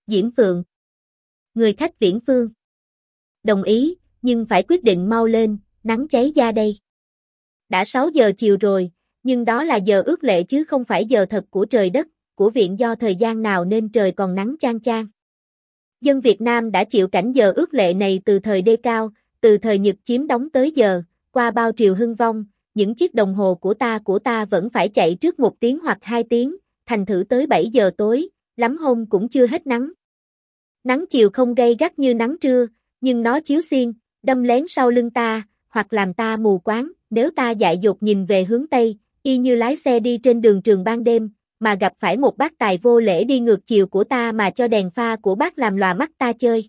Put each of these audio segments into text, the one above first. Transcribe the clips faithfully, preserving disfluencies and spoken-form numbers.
Diễm Phượng. Người khách viễn phương. Đồng ý, nhưng phải quyết định mau lên, nắng cháy da đây. Đã sáu giờ chiều rồi, nhưng đó là giờ ước lệ chứ không phải giờ thật của trời đất, của viện do thời gian nào nên trời còn nắng chang chang. Dân Việt Nam đã chịu cảnh giờ ước lệ này từ thời đê cao, từ thời Nhật chiếm đóng tới giờ, qua bao triều hưng vong, những chiếc đồng hồ của ta của ta vẫn phải chạy trước một tiếng hoặc hai tiếng, thành thử tới bảy giờ tối, lắm hôm cũng chưa hết nắng. Nắng chiều không gay gắt như nắng trưa, nhưng nó chiếu xiên, đâm lén sau lưng ta, hoặc làm ta mù quáng, nếu ta dại dột nhìn về hướng Tây, y như lái xe đi trên đường trường ban đêm, mà gặp phải một bác tài vô lễ đi ngược chiều của ta mà cho đèn pha của bác làm lòa mắt ta chơi.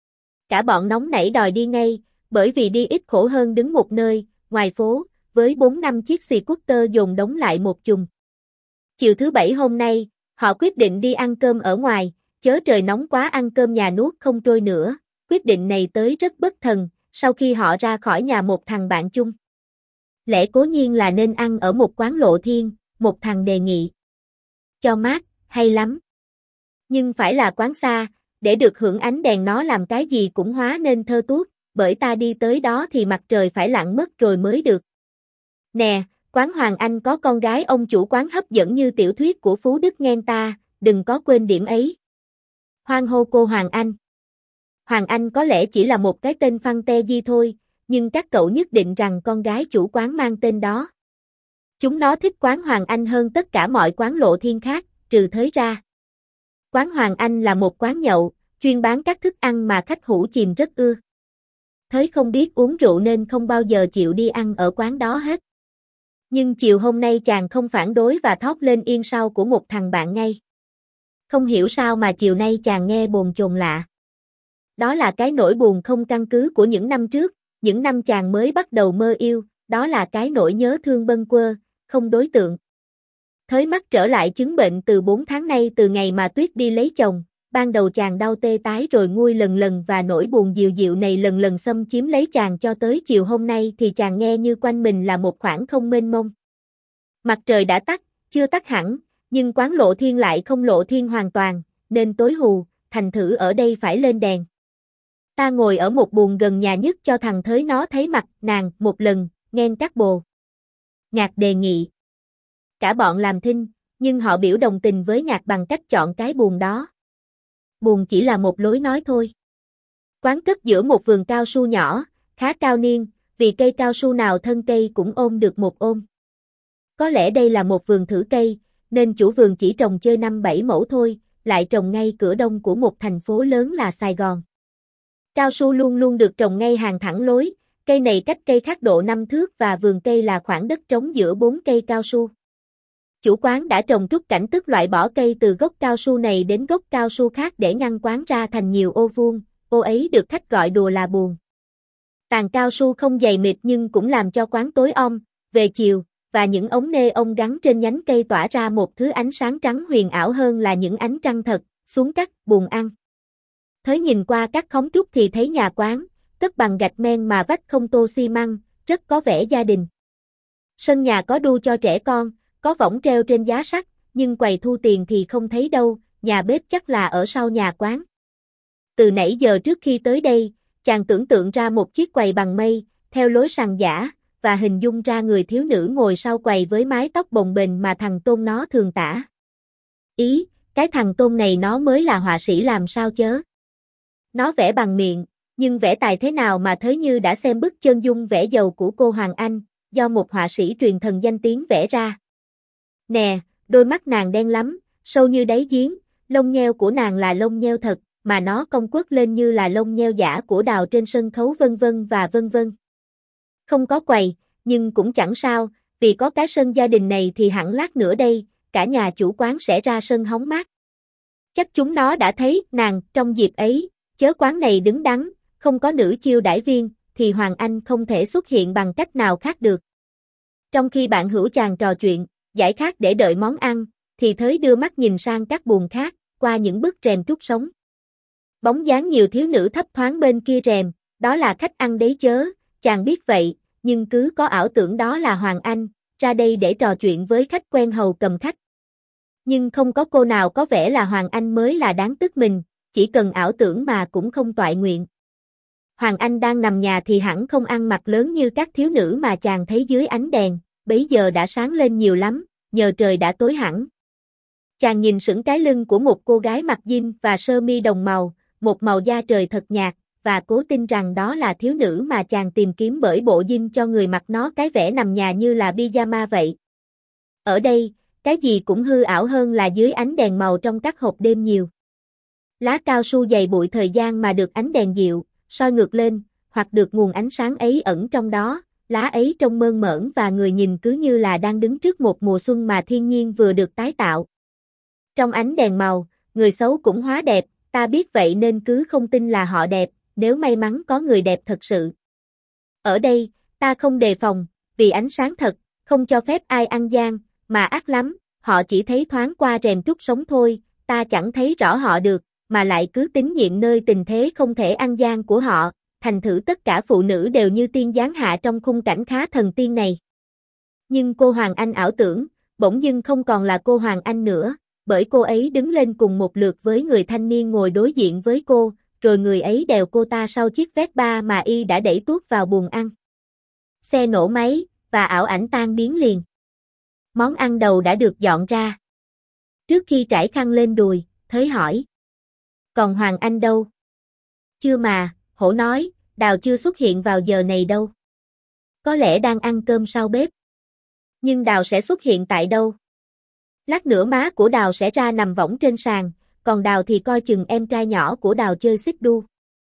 Cả bọn nóng nảy đòi đi ngay, bởi vì đi ít khổ hơn đứng một nơi, ngoài phố, với bốn năm chiếc xì cút tơ dồn đống lại một chùm. Chiều thứ bảy hôm nay, họ quyết định đi ăn cơm ở ngoài, chớ trời nóng quá ăn cơm nhà nuốt không trôi nữa. Quyết định này tới rất bất thần, sau khi họ ra khỏi nhà một thằng bạn chung. Lẽ cố nhiên là nên ăn ở một quán lộ thiên, một thằng đề nghị. Cho mát, hay lắm. Nhưng phải là quán xa, để được hưởng ánh đèn nó làm cái gì cũng hóa nên thơ tuốt, bởi ta đi tới đó thì mặt trời phải lặn mất rồi mới được. Nè, quán Hoàng Anh có con gái ông chủ quán hấp dẫn như tiểu thuyết của Phú Đức nghen ta, đừng có quên điểm ấy. Hoan hô cô Hoàng Anh. Hoàng Anh có lẽ chỉ là một cái tên phăng te di thôi, nhưng các cậu nhất định rằng con gái chủ quán mang tên đó. Chúng nó thích quán Hoàng Anh hơn tất cả mọi quán lộ thiên khác, trừ Thới ra. Quán Hoàng Anh là một quán nhậu, chuyên bán các thức ăn mà khách hủ chìm rất ưa. Thới không biết uống rượu nên không bao giờ chịu đi ăn ở quán đó hết. Nhưng chiều hôm nay chàng không phản đối và thót lên yên sau của một thằng bạn ngay. Không hiểu sao mà chiều nay chàng nghe bồn chồn lạ. Đó là cái nỗi buồn không căn cứ của những năm trước, những năm chàng mới bắt đầu mơ yêu, đó là cái nỗi nhớ thương bâng quơ, không đối tượng. Thới mắc trở lại chứng bệnh từ bốn tháng nay từ ngày mà Tuyết đi lấy chồng, ban đầu chàng đau tê tái rồi nguôi lần lần và nỗi buồn dịu dịu này lần lần xâm chiếm lấy chàng cho tới chiều hôm nay thì chàng nghe như quanh mình là một khoảng không mênh mông. Mặt trời đã tắt, chưa tắt hẳn, nhưng quán lộ thiên lại không lộ thiên hoàn toàn, nên tối hù, thành thử ở đây phải lên đèn. Ta ngồi ở một buồng gần nhà nhất cho thằng Thới nó thấy mặt nàng một lần, nghen các bồ. Nhạc đề nghị. Cả bọn làm thinh, nhưng họ biểu đồng tình với Nhạc bằng cách chọn cái buồng đó. Buồng chỉ là một lối nói thôi. Quán cất giữa một vườn cao su nhỏ, khá cao niên, vì cây cao su nào thân cây cũng ôm được một ôm. Có lẽ đây là một vườn thử cây, nên chủ vườn chỉ trồng chơi năm bảy mẫu thôi, lại trồng ngay cửa đông của một thành phố lớn là Sài Gòn. Cao su luôn luôn được trồng ngay hàng thẳng lối, cây này cách cây khác độ năm thước và vườn cây là khoảng đất trống giữa bốn cây cao su. Chủ quán đã trồng trúc cảnh tức loại bỏ cây từ gốc cao su này đến gốc cao su khác để ngăn quán ra thành nhiều ô vuông, ô ấy được khách gọi đùa là buồng. Tàn cao su không dày mịt nhưng cũng làm cho quán tối om, về chiều, và những ống nê ông gắn trên nhánh cây tỏa ra một thứ ánh sáng trắng huyền ảo hơn là những ánh trăng thật, xuống cắt, buồng ăn. Thới nhìn qua các khóm trúc thì thấy nhà quán, cất bằng gạch men mà vách không tô xi măng, rất có vẻ gia đình. Sân nhà có đu cho trẻ con, có võng treo trên giá sắt, nhưng quầy thu tiền thì không thấy đâu, nhà bếp chắc là ở sau nhà quán. Từ nãy giờ trước khi tới đây, chàng tưởng tượng ra một chiếc quầy bằng mây, theo lối sàn giả, và hình dung ra người thiếu nữ ngồi sau quầy với mái tóc bồng bềnh mà thằng Tôn nó thường tả. Ý, cái thằng Tôn này nó mới là họa sĩ làm sao chớ. Nó vẽ bằng miệng, nhưng vẽ tài thế nào mà Thới như đã xem bức chân dung vẽ dầu của cô Hoàng Anh, do một họa sĩ truyền thần danh tiếng vẽ ra. Nè, đôi mắt nàng đen lắm, sâu như đáy giếng, lông nheo của nàng là lông nheo thật, mà nó cong quất lên như là lông nheo giả của đào trên sân khấu vân vân và vân vân. Không có quầy, nhưng cũng chẳng sao, vì có cái sân gia đình này thì hẳn lát nữa đây, cả nhà chủ quán sẽ ra sân hóng mát. Chắc chúng nó đã thấy nàng trong dịp ấy, chớ quán này đứng đắn, không có nữ chiêu đãi viên, thì Hoàng Anh không thể xuất hiện bằng cách nào khác được. Trong khi bạn hữu chàng trò chuyện, giải khát để đợi món ăn, thì Thới đưa mắt nhìn sang các buồng khác, qua những bức rèm trúc sống. Bóng dáng nhiều thiếu nữ thấp thoáng bên kia rèm, đó là khách ăn đấy chớ, chàng biết vậy, nhưng cứ có ảo tưởng đó là Hoàng Anh, ra đây để trò chuyện với khách quen hầu cầm khách. Nhưng không có cô nào có vẻ là Hoàng Anh mới là đáng tức mình, chỉ cần ảo tưởng mà cũng không toại nguyện. Hoàng Anh đang nằm nhà thì hẳn không ăn mặc lớn như các thiếu nữ mà chàng thấy dưới ánh đèn, bấy giờ đã sáng lên nhiều lắm, nhờ trời đã tối hẳn. Chàng nhìn sững cái lưng của một cô gái mặc jean và sơ mi đồng màu, một màu da trời thật nhạt, và cố tin rằng đó là thiếu nữ mà chàng tìm kiếm bởi bộ jean cho người mặc nó cái vẻ nằm nhà như là pyjama vậy. Ở đây, cái gì cũng hư ảo hơn là dưới ánh đèn màu trong các hộp đêm nhiều. Lá cao su dày bụi thời gian mà được ánh đèn dịu, soi ngược lên, hoặc được nguồn ánh sáng ấy ẩn trong đó, lá ấy trông mơn mởn và người nhìn cứ như là đang đứng trước một mùa xuân mà thiên nhiên vừa được tái tạo. Trong ánh đèn màu, người xấu cũng hóa đẹp, ta biết vậy nên cứ không tin là họ đẹp, nếu may mắn có người đẹp thật sự. Ở đây, ta không đề phòng, vì ánh sáng thật, không cho phép ai ăn gian, mà ác lắm, họ chỉ thấy thoáng qua rèm trúc sống thôi, ta chẳng thấy rõ họ được, mà lại cứ tín nhiệm nơi tình thế không thể ăn gian của họ, thành thử tất cả phụ nữ đều như tiên giáng hạ trong khung cảnh khá thần tiên này. Nhưng cô Hoàng Anh ảo tưởng, bỗng dưng không còn là cô Hoàng Anh nữa, bởi cô ấy đứng lên cùng một lượt với người thanh niên ngồi đối diện với cô, rồi người ấy đèo cô ta sau chiếc Vespa mà y đã đẩy tuốt vào buồng ăn. Xe nổ máy, và ảo ảnh tan biến liền. Món ăn đầu đã được dọn ra. Trước khi trải khăn lên đùi, Thới hỏi. Còn Hoàng Anh đâu? Chưa mà, Hổ nói, Đào chưa xuất hiện vào giờ này đâu. Có lẽ đang ăn cơm sau bếp. Nhưng Đào sẽ xuất hiện tại đâu? Lát nữa má của Đào sẽ ra nằm võng trên sàn, còn Đào thì coi chừng em trai nhỏ của Đào chơi xích đu.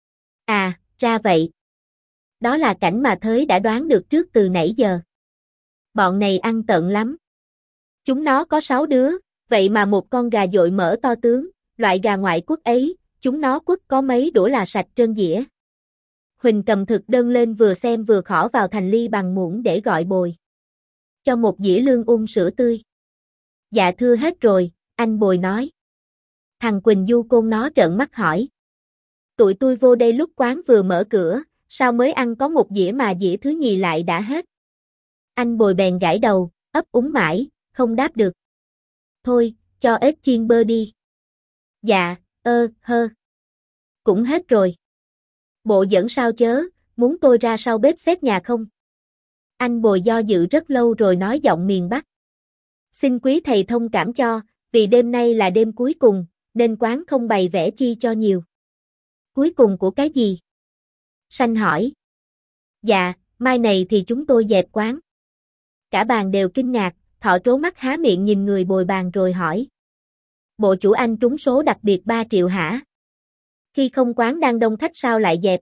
À, ra vậy. Đó là cảnh mà Thới đã đoán được trước từ nãy giờ. Bọn này ăn tợn lắm. Chúng nó có sáu đứa, vậy mà một con gà dội mỡ to tướng, loại gà ngoại quốc ấy, chúng nó quất có mấy đũa là sạch trơn dĩa. Huỳnh cầm thực đơn lên vừa xem vừa khỏ vào thành ly bằng muỗng để gọi Bồi. Cho một dĩa lương ung sữa tươi. Dạ thưa hết rồi, anh Bồi nói. Thằng Quỳnh Du Côn nó trợn mắt hỏi. Tụi tôi vô đây lúc quán vừa mở cửa, sao mới ăn có một dĩa mà dĩa thứ nhì lại đã hết. Anh Bồi bèn gãi đầu, ấp úng mãi, không đáp được. Thôi, cho ếch chiên bơ đi. Dạ, ơ, hơ. Cũng hết rồi. Bộ dẫn sao chớ, muốn tôi ra sau bếp xếp nhà không? Anh Bồi do dự rất lâu rồi nói giọng miền Bắc. Xin quý thầy thông cảm cho, vì đêm nay là đêm cuối cùng, nên quán không bày vẽ chi cho nhiều. Cuối cùng của cái gì? Sanh hỏi. Dạ, mai này thì chúng tôi dẹp quán. Cả bàn đều kinh ngạc, Thọ trố mắt há miệng nhìn người bồi bàn rồi hỏi. Bộ chủ anh trúng số đặc biệt ba triệu hả? Khi không quán đang đông khách sao lại dẹp?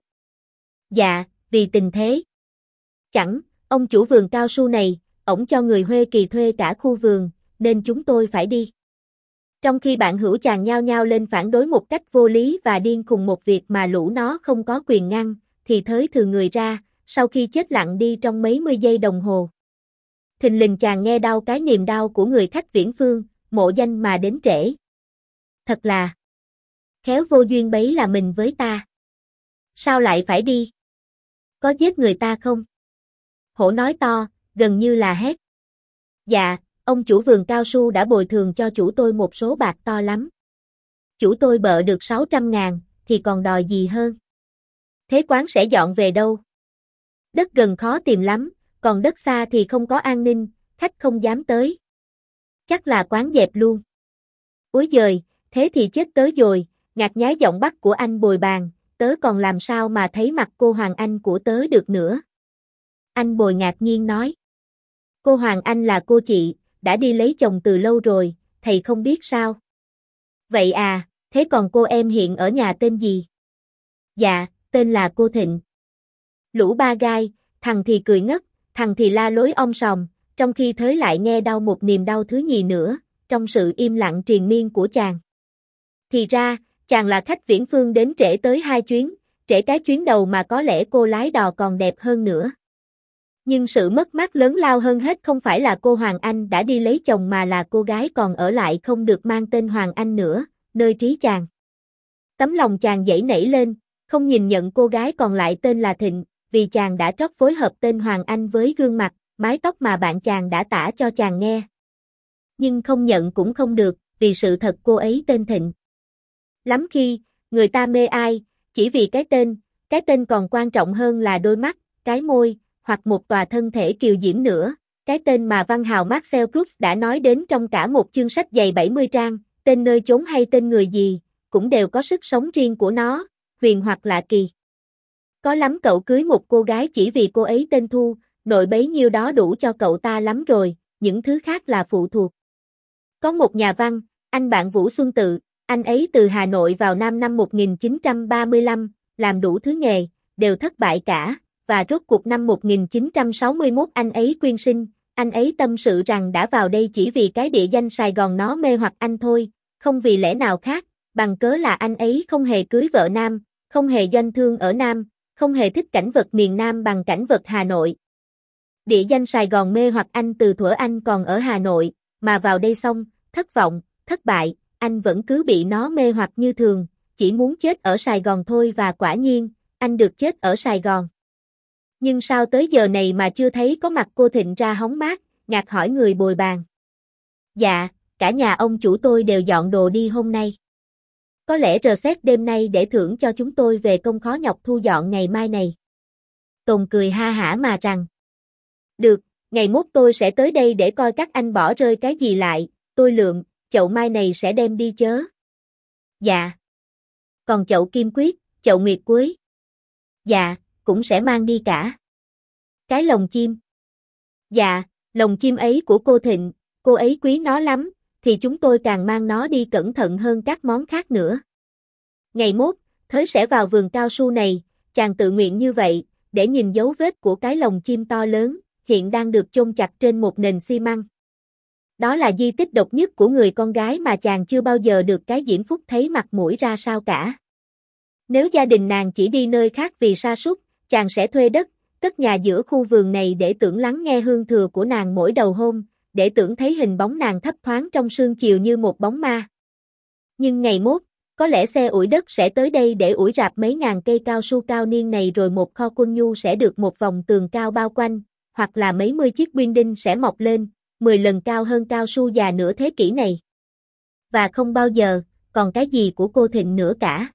Dạ, vì tình thế. Chẳng, ông chủ vườn cao su này, ổng cho người Huê Kỳ thuê cả khu vườn, nên chúng tôi phải đi. Trong khi bạn hữu chàng nhao nhao lên phản đối một cách vô lý và điên khùng một việc mà lũ nó không có quyền ngăn, thì Thới thừa người ra, sau khi chết lặng đi trong mấy mươi giây đồng hồ. Thình lình chàng nghe đau cái niềm đau của người khách viễn phương, mộ danh mà đến trễ. Thật là khéo vô duyên bấy là mình với ta. Sao lại phải đi? Có giết người ta không? Hổ nói to, gần như là hét. Dạ, ông chủ vườn cao su đã bồi thường cho chủ tôi một số bạc to lắm. Chủ tôi bợ được sáu trăm ngàn, thì còn đòi gì hơn? Thế quán sẽ dọn về đâu? Đất gần khó tìm lắm, còn đất xa thì không có an ninh, khách không dám tới. Chắc là quán dẹp luôn. Úi giời, thế thì chết tớ rồi, ngạc nhái giọng Bắc của anh Bồi bàn, tớ còn làm sao mà thấy mặt cô Hoàng Anh của tớ được nữa. Anh Bồi ngạc nhiên nói. Cô Hoàng Anh là cô chị, đã đi lấy chồng từ lâu rồi, thầy không biết sao? Vậy à, thế còn cô em hiện ở nhà tên gì? Dạ, tên là cô Thịnh. Lũ ba gai, thằng thì cười ngất, thằng thì la lối om sòm, trong khi Thới lại nghe đau một niềm đau thứ nhì nữa, trong sự im lặng triền miên của chàng. Thì ra, chàng là khách viễn phương đến trễ tới hai chuyến, trễ cái chuyến đầu mà có lẽ cô lái đò còn đẹp hơn nữa. Nhưng sự mất mát lớn lao hơn hết không phải là cô Hoàng Anh đã đi lấy chồng mà là cô gái còn ở lại không được mang tên Hoàng Anh nữa, nơi trí chàng. Tấm lòng chàng dãy nảy lên, không nhìn nhận cô gái còn lại tên là Thịnh, vì chàng đã trót phối hợp tên Hoàng Anh với gương mặt, mái tóc mà bạn chàng đã tả cho chàng nghe. Nhưng không nhận cũng không được, vì sự thật cô ấy tên Thịnh. Lắm khi, Người ta mê ai, chỉ vì cái tên, cái tên còn quan trọng hơn là đôi mắt, cái môi, hoặc một tòa thân thể kiều diễm nữa. Cái tên mà văn hào Marcel Proust đã nói đến trong cả một chương sách dày bảy mươi trang, tên nơi chốn hay tên người gì, cũng đều có sức sống riêng của nó, huyền hoặc lạ kỳ. Có lắm cậu cưới một cô gái chỉ vì cô ấy tên Thu, nội bấy nhiêu đó đủ cho cậu ta lắm rồi, những thứ khác là phụ thuộc. Có một nhà văn, anh bạn Vũ Xuân Tự, anh ấy từ Hà Nội vào Nam năm một nghìn chín trăm ba mươi lăm, làm đủ thứ nghề, đều thất bại cả, và rốt cuộc năm một nghìn chín trăm sáu mươi mốt anh ấy quyên sinh, anh ấy tâm sự rằng đã vào đây chỉ vì cái địa danh Sài Gòn nó mê hoặc anh thôi, không vì lẽ nào khác, bằng cớ là anh ấy không hề cưới vợ Nam, không hề doanh thương ở Nam, không hề thích cảnh vật miền Nam bằng cảnh vật Hà Nội. Địa danh Sài Gòn mê hoặc anh từ thuở anh còn ở Hà Nội, mà vào đây xong, thất vọng, thất bại, anh vẫn cứ bị nó mê hoặc như thường, chỉ muốn chết ở Sài Gòn thôi và quả nhiên, anh được chết ở Sài Gòn. Nhưng sao tới giờ này mà chưa thấy có mặt cô Thịnh ra hóng mát, ngạc hỏi người bồi bàn. Dạ, cả nhà ông chủ tôi đều dọn đồ đi hôm nay. Có lẽ rờ xét đêm nay để thưởng cho chúng tôi về công khó nhọc thu dọn ngày mai này. Tùng cười ha hả mà rằng. Được, ngày mốt tôi sẽ tới đây để coi các anh bỏ rơi cái gì lại, tôi lượm, chậu mai này sẽ đem đi chớ. Dạ. Còn chậu kim quyết, chậu nguyệt quế. Dạ, cũng sẽ mang đi cả. Cái lồng chim. Dạ, lồng chim ấy của cô Thịnh, cô ấy quý nó lắm, thì chúng tôi càng mang nó đi cẩn thận hơn các món khác nữa. Ngày mốt, Thới sẽ vào vườn cao su này, chàng tự nguyện như vậy, để nhìn dấu vết của cái lồng chim to lớn, hiện đang được chôn chặt trên một nền xi măng. Đó là di tích độc nhất của người con gái mà chàng chưa bao giờ được cái diễm phúc thấy mặt mũi ra sao cả. Nếu gia đình nàng chỉ đi nơi khác vì sa sút, chàng sẽ thuê đất, cất nhà giữa khu vườn này để tưởng lắng nghe hương thừa của nàng mỗi đầu hôm, để tưởng thấy hình bóng nàng thấp thoáng trong sương chiều như một bóng ma. Nhưng ngày mốt, có lẽ xe ủi đất sẽ tới đây để ủi rạp mấy ngàn cây cao su cao niên này, rồi một kho quân nhu sẽ được một vòng tường cao bao quanh, hoặc là mấy mươi chiếc building sẽ mọc lên, mười lần cao hơn cao su già nửa thế kỷ này. Và không bao giờ, còn cái gì của cô Thịnh nữa cả.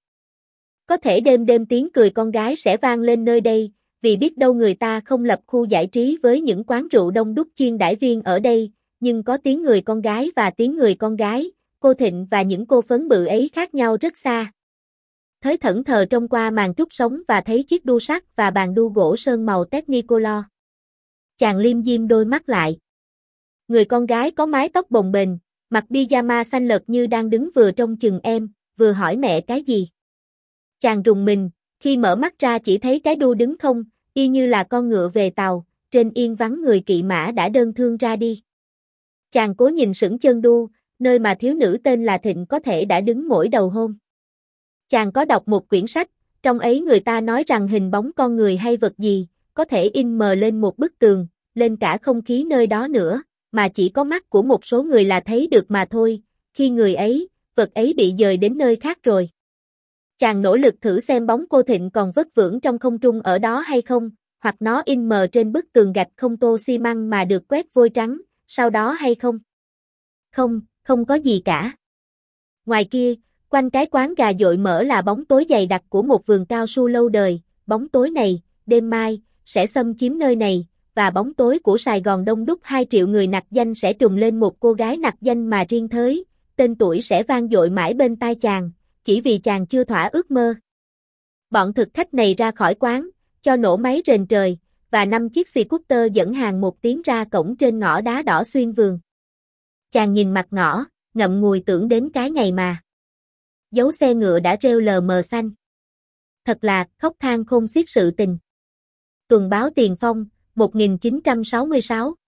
Có thể đêm đêm tiếng cười con gái sẽ vang lên nơi đây, vì biết đâu người ta không lập khu giải trí với những quán rượu đông đúc chiên đãi viên ở đây, nhưng có tiếng người con gái và tiếng người con gái, cô Thịnh và những cô phấn bự ấy khác nhau rất xa. Thới thẫn thờ trông qua màn trúc sống và thấy chiếc đu sắt và bàn đu gỗ sơn màu Technicolor. Chàng liêm diêm đôi mắt lại. Người con gái có mái tóc bồng bềnh, mặc pyjama xanh lợt như đang đứng vừa trông chừng em, vừa hỏi mẹ cái gì. Chàng rùng mình, khi mở mắt ra chỉ thấy cái đu đứng không, y như là con ngựa về tàu, trên yên vắng người kỵ mã đã đơn thương ra đi. Chàng cố nhìn sững chân đu, nơi mà thiếu nữ tên là Thịnh có thể đã đứng mỗi đầu hôm. Chàng có đọc một quyển sách, trong ấy người ta nói rằng hình bóng con người hay vật gì, có thể in mờ lên một bức tường, lên cả không khí nơi đó nữa, mà chỉ có mắt của một số người là thấy được mà thôi, khi người ấy, vật ấy bị dời đến nơi khác rồi. Chàng nỗ lực thử xem bóng cô Thịnh còn vất vưởng trong không trung ở đó hay không, hoặc nó in mờ trên bức tường gạch không tô xi măng mà được quét vôi trắng, sau đó hay không. Không, không có gì cả. Ngoài kia, quanh cái quán gà dội mỡ là bóng tối dày đặc của một vườn cao su lâu đời, bóng tối này, đêm mai, sẽ xâm chiếm nơi này, và bóng tối của Sài Gòn đông đúc hai triệu người nặc danh sẽ trùm lên một cô gái nặc danh mà riêng Thới, tên tuổi sẽ vang dội mãi bên tai chàng, chỉ vì chàng chưa thỏa ước mơ. Bọn thực khách này ra khỏi quán, cho nổ máy rền trời, và năm chiếc scooter dẫn hàng một tiếng ra cổng trên ngõ đá đỏ xuyên vườn. Chàng nhìn mặt ngõ, ngậm ngùi tưởng đến cái ngày mà dấu xe ngựa đã rêu lờ mờ xanh. Thật là khóc than khôn xiết sự tình. Tuần báo Tiền Phong, một nghìn chín trăm sáu mươi sáu